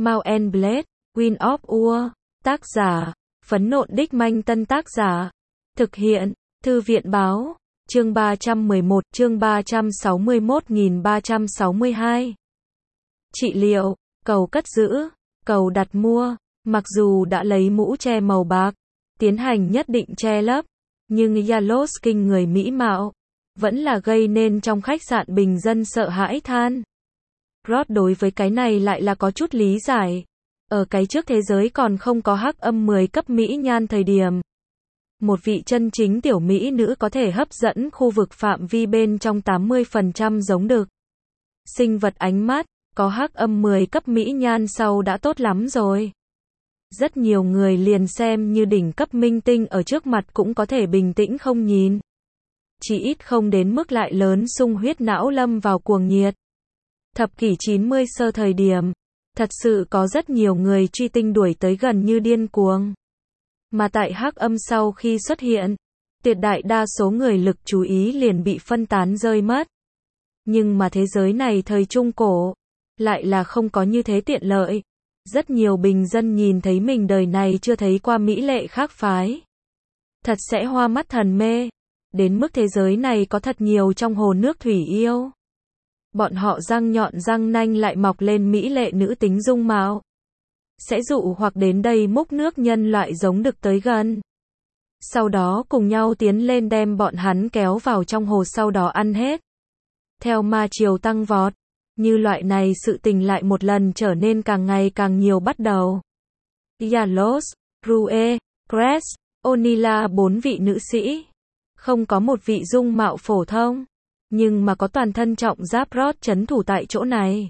Mount and Blade, Wind of War. Tác giả, Phấn Nộn Đích Manh. Tân tác giả, thực hiện, Thư viện Báo. Chương 311, chương 361.362. Trị liệu, cầu cất giữ, cầu đặt mua. Mặc dù đã lấy mũ che màu bạc, tiến hành nhất định che lấp, nhưng Yellowskin người mỹ mạo vẫn là gây nên trong khách sạn bình dân sợ hãi than. Rod đối với cái này lại là có chút lý giải. Ở cái trước thế giới còn không có hắc âm 10 cấp mỹ nhan thời điểm, một vị chân chính tiểu mỹ nữ có thể hấp dẫn khu vực phạm vi bên trong 80% giống đực sinh vật ánh mắt, có hắc âm 10 cấp mỹ nhan sau đã tốt lắm rồi. Rất nhiều người liền xem như đỉnh cấp minh tinh ở trước mặt cũng có thể bình tĩnh không nhìn. Chỉ ít không đến mức lại lớn sung huyết não lâm vào cuồng nhiệt. Thập kỷ 90 sơ thời điểm, thật sự có rất nhiều người truy tinh đuổi tới gần như điên cuồng. Mà tại hắc âm sau khi xuất hiện, tuyệt đại đa số người lực chú ý liền bị phân tán rơi mất. Nhưng mà thế giới này thời Trung Cổ, lại là không có như thế tiện lợi. Rất nhiều bình dân nhìn thấy mình đời này chưa thấy qua mỹ lệ khác phái, thật sẽ hoa mắt thần mê. Đến mức thế giới này có thật nhiều trong hồ nước thủy yêu. Bọn họ răng nhọn răng nanh lại mọc lên mỹ lệ nữ tính dung mạo, sẽ dụ hoặc đến đây múc nước nhân loại giống đực tới gần. Sau đó cùng nhau tiến lên đem bọn hắn kéo vào trong hồ sau đó ăn hết. Theo ma triều tăng vọt, như loại này sự tình lại một lần trở nên càng ngày càng nhiều bắt đầu. Yalos, Rue, Cress, Onila 4 vị nữ sĩ. Không có một vị dung mạo phổ thông, nhưng mà có toàn thân trọng giáp Rod trấn thủ tại chỗ này.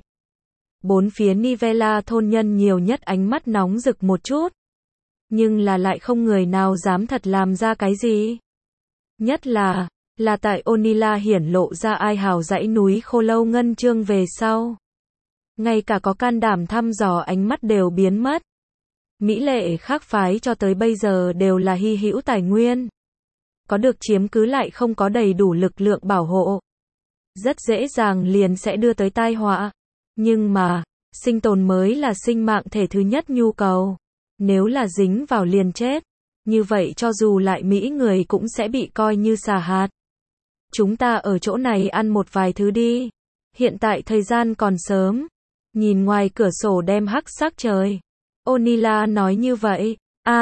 Bốn phía Nivella thôn nhân nhiều nhất ánh mắt nóng rực một chút, nhưng là lại không người nào dám thật làm ra cái gì. Nhất là tại Onila hiển lộ ra ai hào dãy núi khô lâu ngân chương về sau. Ngay cả có can đảm thăm dò ánh mắt đều biến mất. Mỹ lệ khác phái cho tới bây giờ đều là hy hữu tài nguyên. Có được chiếm cứ lại không có đầy đủ lực lượng bảo hộ. Rất dễ dàng liền sẽ đưa tới tai họa. Nhưng mà, sinh tồn mới là sinh mạng thể thứ nhất nhu cầu. Nếu là dính vào liền chết, như vậy cho dù lại mỹ người cũng sẽ bị coi như xà hạt. Chúng ta ở chỗ này ăn một vài thứ đi. Hiện tại thời gian còn sớm. Nhìn ngoài cửa sổ đem hắc sắc trời. Onila nói như vậy.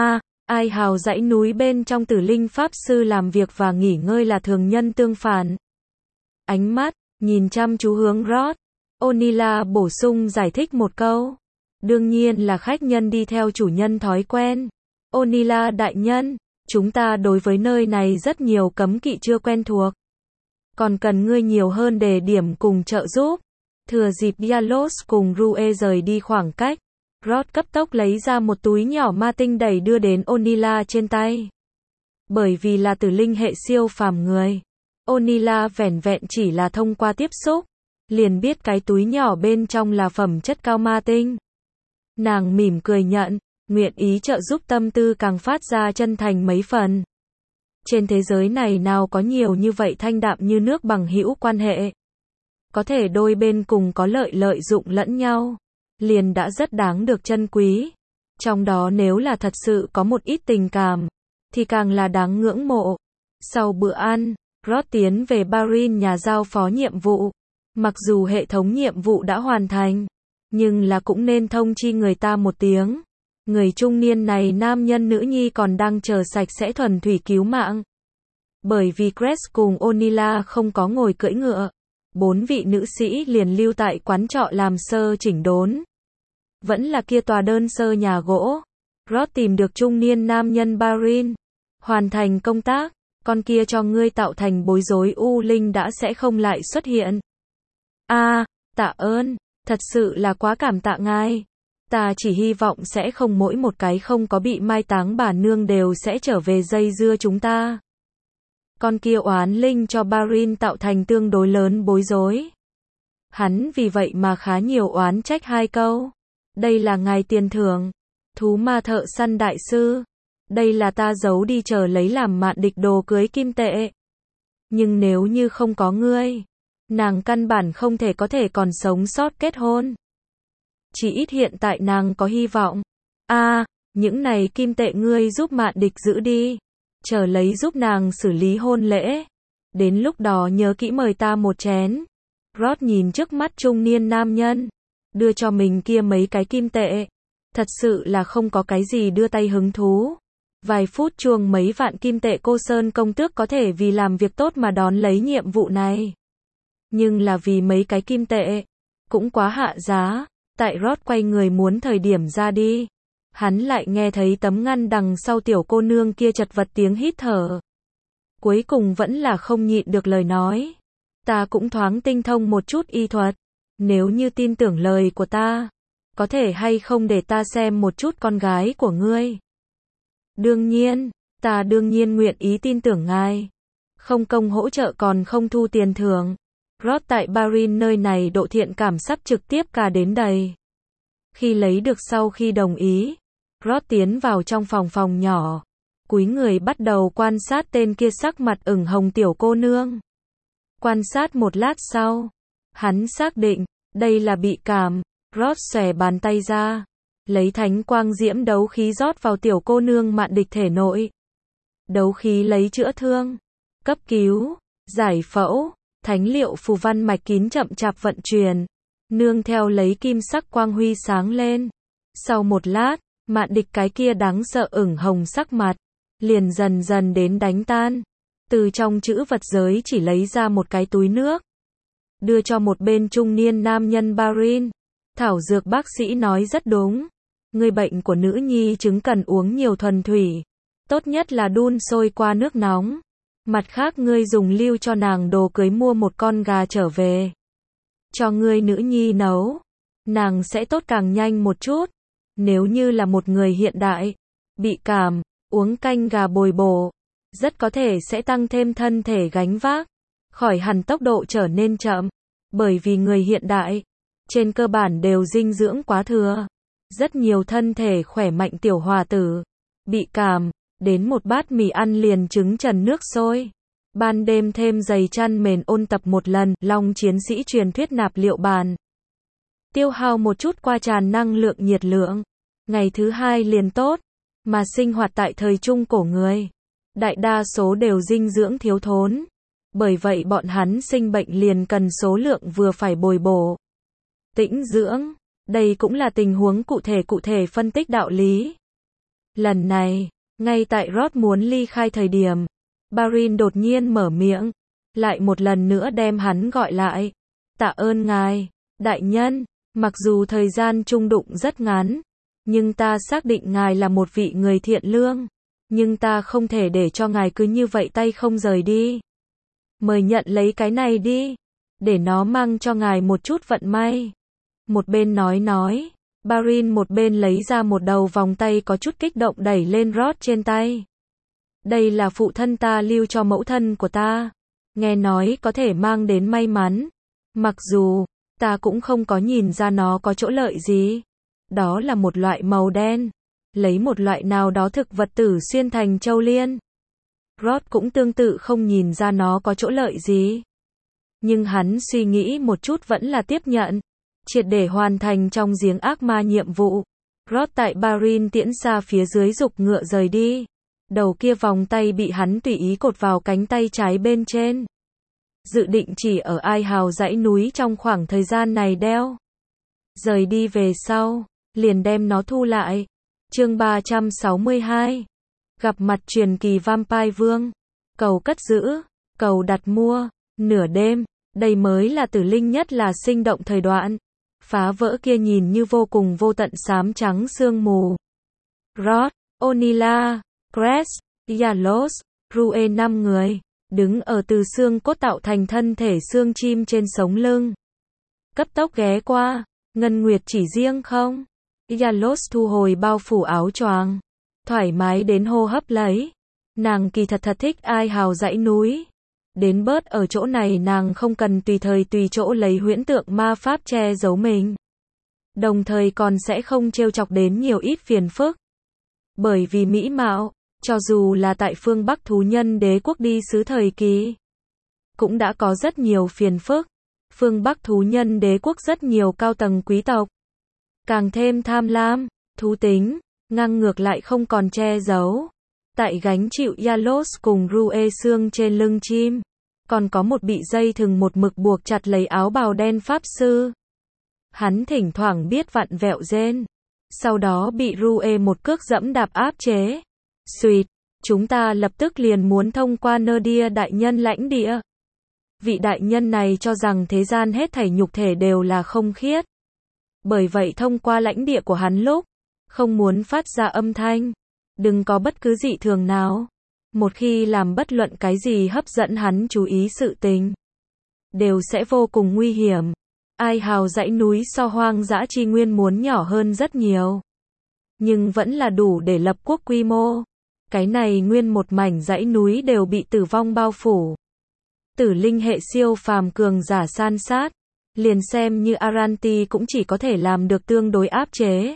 Ai hào dãy núi bên trong Tử Linh Pháp Sư làm việc và nghỉ ngơi là thường nhân tương phản. Ánh mắt, nhìn chăm chú hướng Rod. Onila bổ sung giải thích một câu. Đương nhiên là khách nhân đi theo chủ nhân thói quen. Onila đại nhân, chúng ta đối với nơi này rất nhiều cấm kỵ chưa quen thuộc. Còn cần ngươi nhiều hơn đề điểm cùng trợ giúp. Thừa dịp Yalos cùng Rue rời đi khoảng cách, Rod cấp tốc lấy ra một túi nhỏ ma tinh đẩy đưa đến Onila trên tay. Bởi vì là tử linh hệ siêu phàm người, Onila vẻn vẹn chỉ là thông qua tiếp xúc, liền biết cái túi nhỏ bên trong là phẩm chất cao ma tinh. Nàng mỉm cười nhận, nguyện ý trợ giúp tâm tư càng phát ra chân thành mấy phần. Trên thế giới này nào có nhiều như vậy thanh đạm như nước bằng hữu quan hệ. Có thể đôi bên cùng có lợi dụng lẫn nhau, liền đã rất đáng được trân quý. Trong đó nếu là thật sự có một ít tình cảm, thì càng là đáng ngưỡng mộ. Sau bữa ăn, Rod tiến về Barin nhà giao phó nhiệm vụ. Mặc dù hệ thống nhiệm vụ đã hoàn thành, nhưng là cũng nên thông chi người ta một tiếng. Người trung niên này nam nhân nữ nhi còn đang chờ sạch sẽ thuần thủy cứu mạng. Bởi vì Cress cùng Onila không có ngồi cưỡi ngựa, 4 vị nữ sĩ liền lưu tại quán trọ làm sơ chỉnh đốn. Vẫn là kia tòa đơn sơ nhà gỗ. Rod tìm được trung niên nam nhân Barin. Hoàn thành công tác, con kia cho ngươi tạo thành bối rối u linh đã sẽ không lại xuất hiện. Tạ ơn, thật sự là quá cảm tạ ngài. Ta chỉ hy vọng sẽ không mỗi một cái không có bị mai táng bà nương đều sẽ trở về dây dưa chúng ta. Con kia oán linh cho Barin tạo thành tương đối lớn bối rối. Hắn vì vậy mà khá nhiều oán trách 2 câu. Đây là ngài tiền thưởng. Thú ma thợ săn đại sư. Đây là ta giấu đi chờ lấy làm mạn địch đồ cưới kim tệ. Nhưng nếu như không có ngươi, nàng căn bản không thể có thể còn sống sót kết hôn. Chỉ ít hiện tại nàng có hy vọng. Những này kim tệ ngươi giúp Mạn Địch giữ đi. Chờ lấy giúp nàng xử lý hôn lễ. Đến lúc đó nhớ kỹ mời ta một chén. Rod nhìn trước mắt trung niên nam nhân. Đưa cho mình kia mấy cái kim tệ. Thật sự là không có cái gì đưa tay hứng thú. Vài phút chuông mấy vạn kim tệ Cô Sơn công tước có thể vì làm việc tốt mà đón lấy nhiệm vụ này. Nhưng là vì mấy cái kim tệ. Cũng quá hạ giá. Tại Rod quay người muốn thời điểm ra đi. Hắn lại nghe thấy tấm ngăn đằng sau tiểu cô nương kia chật vật tiếng hít thở. Cuối cùng vẫn là không nhịn được lời nói. Ta cũng thoáng tinh thông một chút y thuật. Nếu như tin tưởng lời của ta, có thể hay không để ta xem một chút con gái của ngươi? Đương nhiên, ta đương nhiên nguyện ý tin tưởng ngài. Không công hỗ trợ còn không thu tiền thưởng. Rod tại Barin nơi này độ thiện cảm sắp trực tiếp cả đến đầy. Khi lấy được sau khi đồng ý, Rod tiến vào trong phòng nhỏ. Cúi người bắt đầu quan sát tên kia sắc mặt ửng hồng tiểu cô nương. Quan sát một lát sau, hắn xác định, đây là bị cảm. Rod xòe bàn tay ra, lấy thánh quang diễm đấu khí rót vào tiểu cô nương Mạn Địch thể nội. Đấu khí lấy chữa thương, cấp cứu, giải phẫu, thánh liệu phù văn mạch kín chậm chạp vận chuyển, nương theo lấy kim sắc quang huy sáng lên. Sau một lát, Mạn Địch cái kia đáng sợ ửng hồng sắc mặt, liền dần dần đến đánh tan. Từ trong chữ vật giới chỉ lấy ra một cái túi nước, đưa cho một bên trung niên nam nhân Barin. Thảo dược bác sĩ nói rất đúng. Người bệnh của nữ nhi chứng cần uống nhiều thuần thủy. Tốt nhất là đun sôi qua nước nóng. Mặt khác ngươi dùng lưu cho nàng đồ cưới mua một con gà trở về. Cho ngươi nữ nhi nấu. Nàng sẽ tốt càng nhanh một chút. Nếu như là một người hiện đại, bị cảm, uống canh gà bồi bổ, rất có thể sẽ tăng thêm thân thể gánh vác. Khỏi hẳn tốc độ trở nên chậm. Bởi vì người hiện đại, trên cơ bản đều dinh dưỡng quá thừa. Rất nhiều thân thể khỏe mạnh tiểu hòa tử, bị cảm, đến một bát mì ăn liền trứng trần nước sôi. Ban đêm thêm giày chăn mền ôn tập một lần, Long chiến sĩ truyền thuyết nạp liệu bàn. Tiêu hao một chút qua tràn năng lượng nhiệt lượng. Ngày thứ hai liền tốt, mà sinh hoạt tại thời trung cổ người. Đại đa số đều dinh dưỡng thiếu thốn. Bởi vậy bọn hắn sinh bệnh liền cần số lượng vừa phải bồi bổ. Tĩnh dưỡng, đây cũng là tình huống cụ thể phân tích đạo lý. Lần này, ngay tại Rod muốn ly khai thời điểm, Barin đột nhiên mở miệng, lại một lần nữa đem hắn gọi lại. Tạ ơn ngài, đại nhân, mặc dù thời gian chung đụng rất ngắn, nhưng ta xác định ngài là một vị người thiện lương, nhưng ta không thể để cho ngài cứ như vậy tay không rời đi. Mời nhận lấy cái này đi, để nó mang cho ngài một chút vận may. Một bên nói, Barin một bên lấy ra một đầu vòng tay có chút kích động đẩy lên Rod trên tay. Đây là phụ thân ta lưu cho mẫu thân của ta. Nghe nói có thể mang đến may mắn. Mặc dù, ta cũng không có nhìn ra nó có chỗ lợi gì. Đó là một loại màu đen. Lấy một loại nào đó thực vật tử xuyên thành châu liên. Rod cũng tương tự không nhìn ra nó có chỗ lợi gì. Nhưng hắn suy nghĩ một chút vẫn là tiếp nhận. Triệt để hoàn thành trong giếng ác ma nhiệm vụ. Rod tại Barin tiễn xa phía dưới dục ngựa rời đi. Đầu kia vòng tay bị hắn tùy ý cột vào cánh tay trái bên trên. Dự định chỉ ở Ai Hào dãy núi trong khoảng thời gian này đeo. Rời đi về sau, liền đem nó thu lại. Chương 362. Gặp mặt truyền kỳ Vampire Vương. Cầu cất giữ, cầu đặt mua, nửa đêm, đây mới là tử linh nhất là sinh động thời đoạn. Phá vỡ kia nhìn như vô cùng vô tận xám trắng sương mù. Rod, Onila, Crest, Yalos, Rue 5 người, đứng ở từ xương cốt tạo thành thân thể xương chim trên sống lưng. Cấp tốc ghé qua, Ngân Nguyệt chỉ riêng không? Yalos thu hồi bao phủ áo choàng, thoải mái đến hô hấp lấy. Nàng kỳ thật thích Ai Hào dãy núi. Đến bớt ở chỗ này nàng không cần tùy thời tùy chỗ lấy huyễn tượng ma pháp che giấu mình. Đồng thời còn sẽ không trêu chọc đến nhiều ít phiền phức. Bởi vì mỹ mạo, cho dù là tại phương Bắc thú nhân đế quốc đi sứ thời kỳ, cũng đã có rất nhiều phiền phức. Phương Bắc thú nhân đế quốc rất nhiều cao tầng quý tộc. càng thêm tham lam, thú tính, ngang ngược lại không còn che giấu. Tại gánh chịu Yalos cùng Rue xương trên lưng chim, còn có một bị dây thừng một mực buộc chặt lấy áo bào đen pháp sư. Hắn thỉnh thoảng biết vặn vẹo rên, sau đó bị Rue một cước dẫm đạp áp chế. Xuyệt, chúng ta lập tức liền muốn thông qua Nerdia đại nhân lãnh địa. Vị đại nhân này cho rằng thế gian hết thảy nhục thể đều là không khiết. Bởi vậy thông qua lãnh địa của hắn lúc, không muốn phát ra âm thanh. Đừng có bất cứ dị thường nào. Một khi làm bất luận cái gì hấp dẫn hắn chú ý sự tình, đều sẽ vô cùng nguy hiểm. Ai hào dãy núi so hoang dã chi nguyên muốn nhỏ hơn rất nhiều, nhưng vẫn là đủ để lập quốc quy mô. Cái này nguyên một mảnh dãy núi đều bị tử vong bao phủ. Tử linh hệ siêu phàm cường giả san sát, liền xem như Aranti cũng chỉ có thể làm được tương đối áp chế.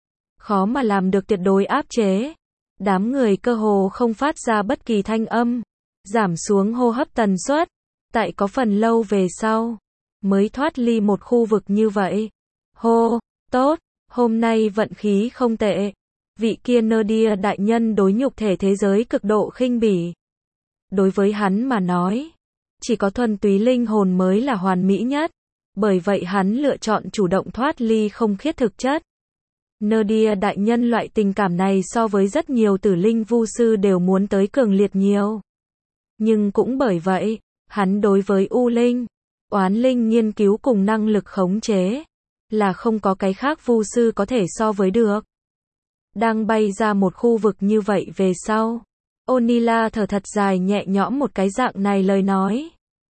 Khó mà làm được tuyệt đối áp chế. Đám người cơ hồ không phát ra bất kỳ thanh âm, giảm xuống hô hấp tần suất, tại có phần lâu về sau, mới thoát ly một khu vực như vậy. Hô, tốt, hôm nay vận khí không tệ. Vị kia Nerdia đại nhân đối nhục thể thế giới cực độ khinh bỉ. Đối với hắn mà nói, chỉ có thuần túy linh hồn mới là hoàn mỹ nhất, bởi vậy hắn lựa chọn chủ động thoát ly không khiết thực chất. Nerdia đại nhân loại tình cảm này so với rất nhiều tử linh vu sư đều muốn tới cường liệt nhiều. Nhưng cũng bởi vậy, hắn đối với u linh, oán linh nghiên cứu cùng năng lực khống chế, là không có cái khác vu sư có thể so với được. Đang bay ra một khu vực như vậy về sau, Onila thở thật dài nhẹ nhõm một cái dạng này lời nói.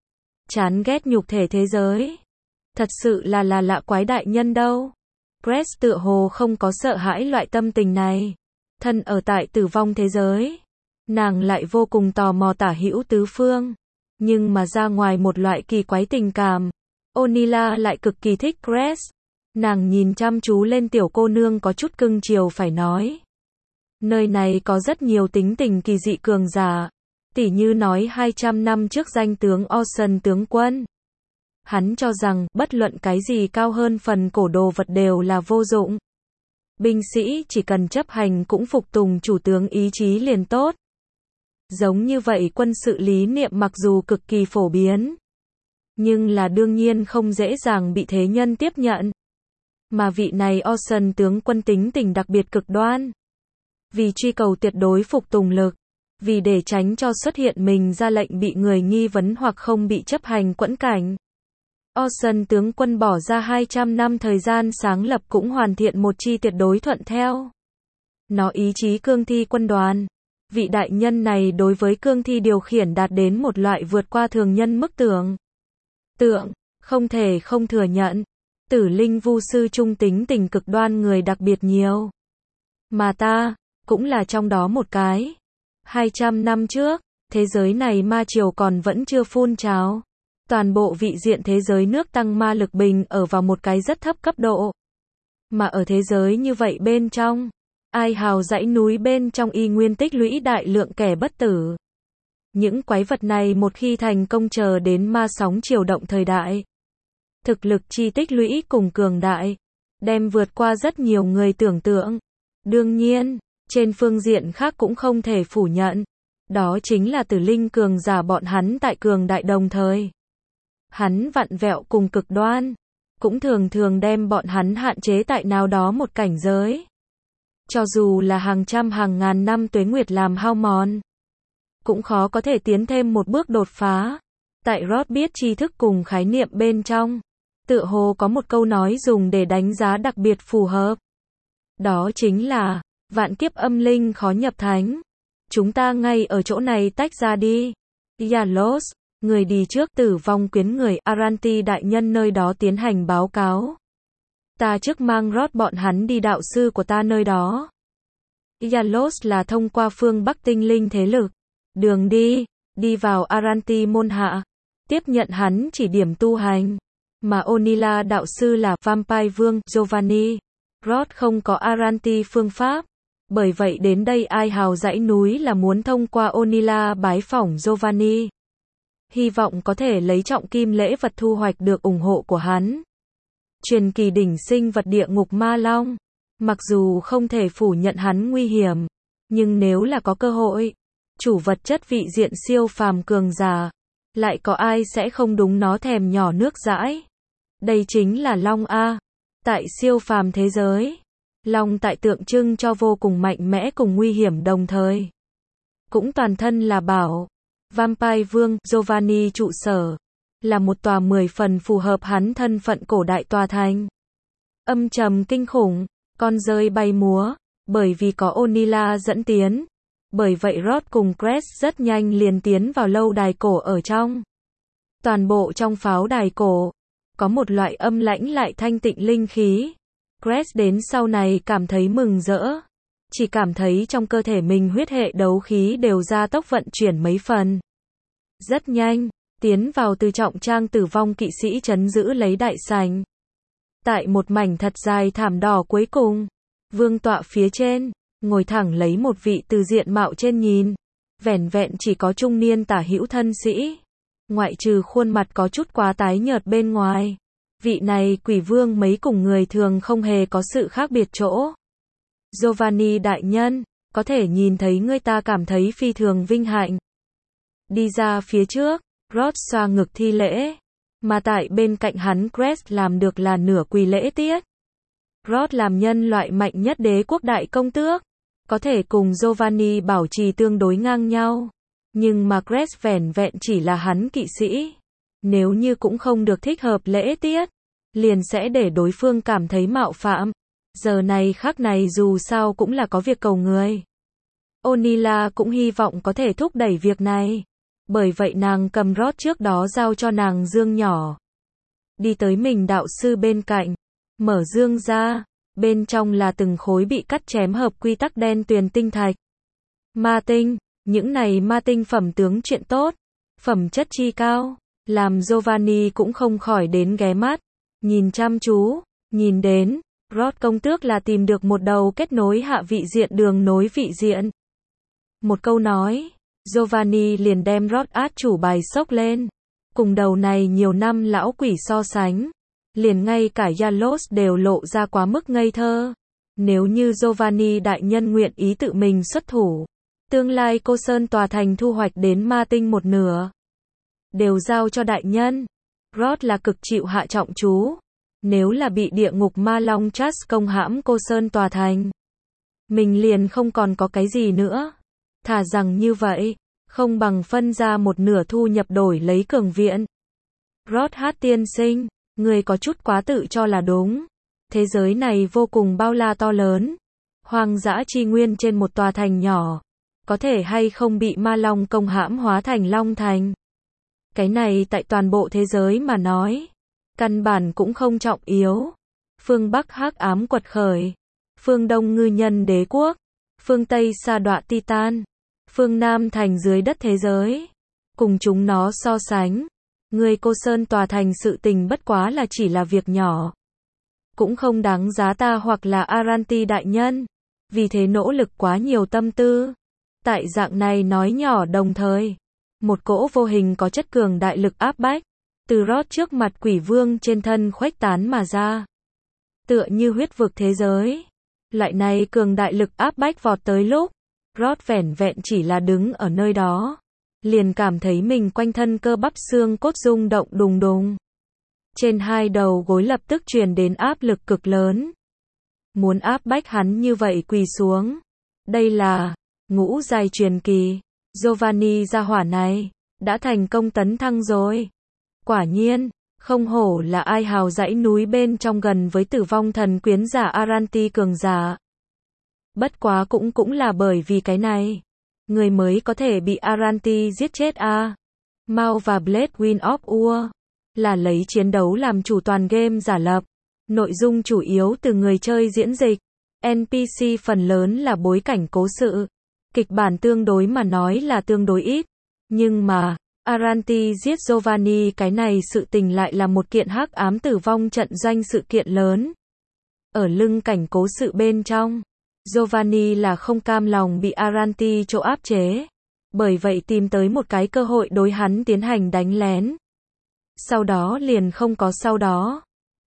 Chán ghét nhục thể thế giới. Thật sự là lạ quái đại nhân đâu. Press tựa hồ không có sợ hãi loại tâm tình này. Thân ở tại tử vong thế giới, nàng lại vô cùng tò mò tả hữu tứ phương. Nhưng mà ra ngoài một loại kỳ quái tình cảm, Onila lại cực kỳ thích Press. Nàng nhìn chăm chú lên tiểu cô nương có chút cưng chiều phải nói. Nơi này có rất nhiều tính tình kỳ dị cường giả. Tỉ như nói 200 năm trước danh tướng Ocean tướng quân. Hắn cho rằng, bất luận cái gì cao hơn phần cổ đồ vật đều là vô dụng. Binh sĩ chỉ cần chấp hành cũng phục tùng chủ tướng ý chí liền tốt. Giống như vậy quân sự lý niệm mặc dù cực kỳ phổ biến, nhưng là đương nhiên không dễ dàng bị thế nhân tiếp nhận. Mà vị này Ocean tướng quân tính tình đặc biệt cực đoan. Vì truy cầu tuyệt đối phục tùng lực, vì để tránh cho xuất hiện mình ra lệnh bị người nghi vấn hoặc không bị chấp hành quẫn cảnh. Ocean tướng quân bỏ ra 200 năm thời gian sáng lập cũng hoàn thiện một chi tuyệt đối thuận theo. Nó ý chí cương thi quân đoàn. Vị đại nhân này đối với cương thi điều khiển đạt đến một loại vượt qua thường nhân mức tưởng. Không thể không thừa nhận. Tử linh vu sư trung tính tình cực đoan người đặc biệt nhiều. Mà ta, cũng là trong đó một cái. 200 năm trước, thế giới này ma triều còn vẫn chưa phun trào. Toàn bộ vị diện thế giới nước tăng ma lực bình ở vào một cái rất thấp cấp độ. Mà ở thế giới như vậy bên trong, ai hào dãy núi bên trong y nguyên tích lũy đại lượng kẻ bất tử. Những quái vật này một khi thành công chờ đến ma sóng triều động thời đại. Thực lực chi tích lũy cùng cường đại, đem vượt qua rất nhiều người tưởng tượng. Đương nhiên, trên phương diện khác cũng không thể phủ nhận. Đó chính là tử linh cường giả bọn hắn tại cường đại đồng thời. Hắn vặn vẹo cùng cực đoan, cũng thường thường đem bọn hắn hạn chế tại nào đó một cảnh giới. Cho dù là hàng trăm hàng ngàn năm tuế nguyệt làm hao mòn, cũng khó có thể tiến thêm một bước đột phá. Tại Rod biết tri thức cùng khái niệm bên trong, tựa hồ có một câu nói dùng để đánh giá đặc biệt phù hợp. Đó chính là, vạn kiếp âm linh khó nhập thánh. Chúng ta ngay ở chỗ này tách ra đi. Yalos, người đi trước tử vong quyến người Aranti đại nhân nơi đó tiến hành báo cáo. Ta trước mang Rod bọn hắn đi đạo sư của ta nơi đó. Yalos là thông qua phương Bắc tinh linh thế lực. Đường đi vào Aranti môn hạ. Tiếp nhận hắn chỉ điểm tu hành. Mà Onila đạo sư là Vampire Vương Giovanni. Rod không có Aranti phương pháp. Bởi vậy đến đây ai hào dãy núi là muốn thông qua Onila bái phỏng Giovanni. Hy vọng có thể lấy trọng kim lễ vật thu hoạch được ủng hộ của hắn. truyền kỳ đỉnh sinh vật địa ngục ma long. Mặc dù không thể phủ nhận hắn nguy hiểm, nhưng nếu là có cơ hội, chủ vật chất vị diện siêu phàm cường giả, lại có ai sẽ không đúng nó thèm nhỏ nước dãi. Đây chính là long A. Tại siêu phàm thế giới, long tại tượng trưng cho vô cùng mạnh mẽ cùng nguy hiểm đồng thời. Cũng toàn thân là bảo. Vampire Vương Giovanni trụ sở là một tòa 10 phần phù hợp hắn thân phận cổ đại tòa thành. Âm trầm kinh khủng, con rơi bay múa, bởi vì có Onila dẫn tiến. Bởi vậy Rod cùng Crest rất nhanh liền tiến vào lâu đài cổ ở trong. Toàn bộ trong pháo đài cổ, có một loại âm lãnh lại thanh tịnh linh khí. Crest đến sau này cảm thấy mừng rỡ. Chỉ cảm thấy trong cơ thể mình huyết hệ đấu khí đều ra tốc vận chuyển mấy phần. Rất nhanh, tiến vào từ trọng trang tử vong kỵ sĩ trấn giữ lấy đại sảnh. Tại một mảnh thật dài thảm đỏ cuối cùng, vương tọa phía trên, ngồi thẳng lấy một vị từ diện mạo trên nhìn. Vẻn vẹn chỉ có trung niên tả hữu thân sĩ. Ngoại trừ khuôn mặt có chút quá tái nhợt bên ngoài. Vị này quỷ vương mấy cùng người thường không hề có sự khác biệt chỗ. Giovanni đại nhân, có thể nhìn thấy ngươi ta cảm thấy phi thường vinh hạnh. Đi ra phía trước, Rod xoa ngực thi lễ. Mà tại bên cạnh hắn Crest làm được là nửa quỳ lễ tiết. Rod làm nhân loại mạnh nhất đế quốc đại công tước. Có thể cùng Giovanni bảo trì tương đối ngang nhau. Nhưng mà Crest vẻn vẹn chỉ là hắn kỵ sĩ. Nếu như cũng không được thích hợp lễ tiết, liền sẽ để đối phương cảm thấy mạo phạm. Giờ này khắc này dù sao cũng là có việc cầu người. Onila cũng hy vọng có thể thúc đẩy việc này. Bởi vậy nàng cầm Rod trước đó giao cho nàng dương nhỏ. Đi tới mình đạo sư bên cạnh. Mở dương ra. Bên trong là từng khối bị cắt chém hợp quy tắc đen tuyền tinh thạch. Ma tinh. Những này ma tinh phẩm tướng chuyện tốt. Phẩm chất chi cao. Làm Giovanni cũng không khỏi đến ghé mắt. Nhìn chăm chú. Nhìn đến. Rod công tước là tìm được một đầu kết nối hạ vị diện đường nối vị diện. Một câu nói. Giovanni liền đem Rod át chủ bài xốc lên. Cùng đầu này nhiều năm lão quỷ so sánh. Liền ngay cả Yalos đều lộ ra quá mức ngây thơ. Nếu như Giovanni đại nhân nguyện ý tự mình xuất thủ. Tương lai cô Sơn tòa thành thu hoạch đến ma tinh một nửa. Đều giao cho đại nhân. Rod là cực chịu hạ trọng chú. Nếu là bị địa ngục ma long Chas công hãm cô Sơn tòa thành. Mình liền không còn có cái gì nữa. Thà rằng như vậy, không bằng phân ra một nửa thu nhập đổi lấy cường viện. Rod hát tiên sinh, người có chút quá tự cho là đúng. Thế giới này vô cùng bao la to lớn. Hoang dã chi nguyên trên một tòa thành nhỏ. Có thể hay không bị ma long công hãm hóa thành long thành. Cái này tại toàn bộ thế giới mà nói. Căn bản cũng không trọng yếu. Phương Bắc hắc ám quật khởi. Phương Đông ngư nhân đế quốc. Phương Tây sa đọa Titan. Phương Nam thành dưới đất thế giới. Cùng chúng nó so sánh. Người cô Sơn tòa thành sự tình bất quá là chỉ là việc nhỏ. Cũng không đáng giá ta hoặc là Aranti đại nhân. Vì thế nỗ lực quá nhiều tâm tư. Tại dạng này nói nhỏ đồng thời. Một cỗ vô hình có chất cường đại lực áp bách. Từ Rod trước mặt quỷ vương trên thân khuếch tán mà ra. Tựa như huyết vực thế giới. Loại này cường đại lực áp bách vọt tới lúc. Rod vẻn vẹn chỉ là đứng ở nơi đó. Liền cảm thấy mình quanh thân cơ bắp xương cốt rung động đùng đùng. Trên hai đầu gối lập tức truyền đến áp lực cực lớn. Muốn áp bách hắn như vậy quỳ xuống. Đây là ngũ giai truyền kỳ. Giovanni gia hỏa này đã thành công tấn thăng rồi. Quả nhiên, không hổ là ai hào dãy núi bên trong gần với tử vong thần quyến giả Aranti cường giả. Bất quá cũng là bởi vì cái này. Người mới có thể bị Aranti giết chết a. Mao và Blade Win of Ur là lấy chiến đấu làm chủ toàn game giả lập. Nội dung chủ yếu từ người chơi diễn dịch. NPC phần lớn là bối cảnh cố sự. Kịch bản tương đối mà nói là tương đối ít. Nhưng mà, Aranti giết Giovanni cái này sự tình lại là một kiện hắc ám tử vong trận doanh sự kiện lớn. Ở lưng cảnh cố sự bên trong, Giovanni là không cam lòng bị Aranti chỗ áp chế. Bởi vậy tìm tới một cái cơ hội đối hắn tiến hành đánh lén. Sau đó liền không có sau đó.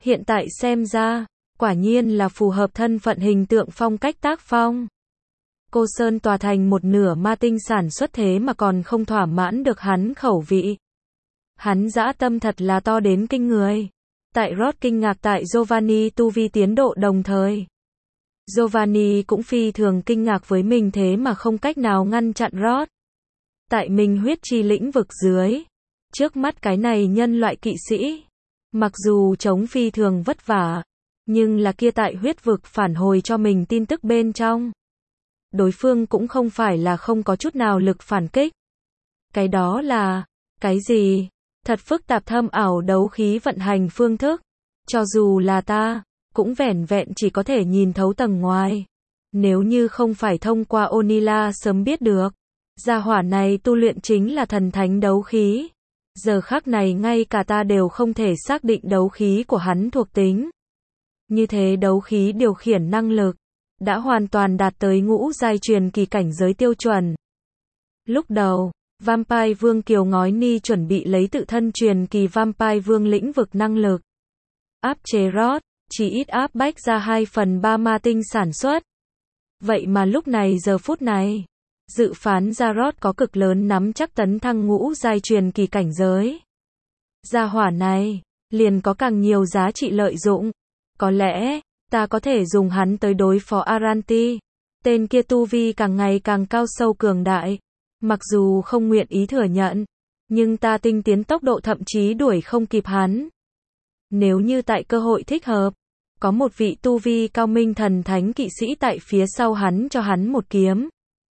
Hiện tại xem ra, quả nhiên là phù hợp thân phận hình tượng phong cách tác phong. Cô Sơn tòa thành một nửa ma tinh sản xuất thế mà còn không thỏa mãn được hắn khẩu vị. Hắn dã tâm thật là to đến kinh người. Tại Rod kinh ngạc tại Giovanni tu vi tiến độ đồng thời. Giovanni cũng phi thường kinh ngạc với mình thế mà không cách nào ngăn chặn Rod. Tại mình huyết chi lĩnh vực dưới. Trước mắt cái này nhân loại kỵ sĩ. Mặc dù chống phi thường vất vả. Nhưng là kia tại huyết vực phản hồi cho mình tin tức bên trong. Đối phương cũng không phải là không có chút nào lực phản kích. Cái đó là, cái gì? Thật phức tạp thâm ảo đấu khí vận hành phương thức. Cho dù là ta, cũng vẻn vẹn chỉ có thể nhìn thấu tầng ngoài. Nếu như không phải thông qua Onila sớm biết được. Gia hỏa này tu luyện chính là thần thánh đấu khí. Giờ khắc này ngay cả ta đều không thể xác định đấu khí của hắn thuộc tính. Như thế đấu khí điều khiển năng lực. Đã hoàn toàn đạt tới ngũ giai truyền kỳ cảnh giới tiêu chuẩn. Lúc đầu, Vampire Vương Kiều Ngói Ni chuẩn bị lấy tự thân truyền kỳ Vampire Vương lĩnh vực năng lực. Áp chế Rod, chỉ ít áp bách ra 2/3 ma tinh sản xuất. Vậy mà lúc này giờ phút này, dự phán ra Rod có cực lớn nắm chắc tấn thăng ngũ giai truyền kỳ cảnh giới. Gia hỏa này, liền có càng nhiều giá trị lợi dụng. Có lẽ, ta có thể dùng hắn tới đối phó Aranti. Tên kia tu vi càng ngày càng cao sâu cường đại. Mặc dù không nguyện ý thừa nhận, nhưng ta tinh tiến tốc độ thậm chí đuổi không kịp hắn. Nếu như tại cơ hội thích hợp, có một vị tu vi cao minh thần thánh kỵ sĩ tại phía sau hắn cho hắn một kiếm.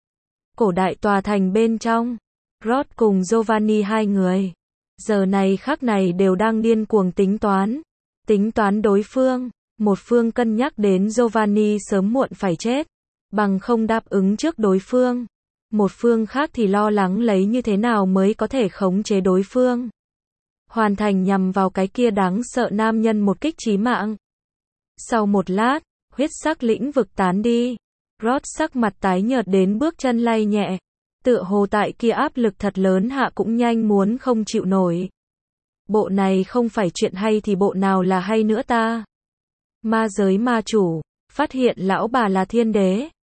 Cổ đại tòa thành bên trong, Rod cùng Giovanni hai người, giờ này khắc này đều đang điên cuồng tính toán đối phương. Một phương cân nhắc đến Giovanni sớm muộn phải chết, bằng không đáp ứng trước đối phương. Một phương khác thì lo lắng lấy như thế nào mới có thể khống chế đối phương. Hoàn thành nhằm vào cái kia đáng sợ nam nhân một kích chí mạng. Sau một lát, huyết sắc lĩnh vực tán đi. Rod sắc mặt tái nhợt đến bước chân lay nhẹ. Tựa hồ tại kia áp lực thật lớn hạ cũng nhanh muốn không chịu nổi. Bộ này không phải chuyện hay thì bộ nào là hay nữa ta? Ma giới ma chủ, phát hiện lão bà là thiên đế.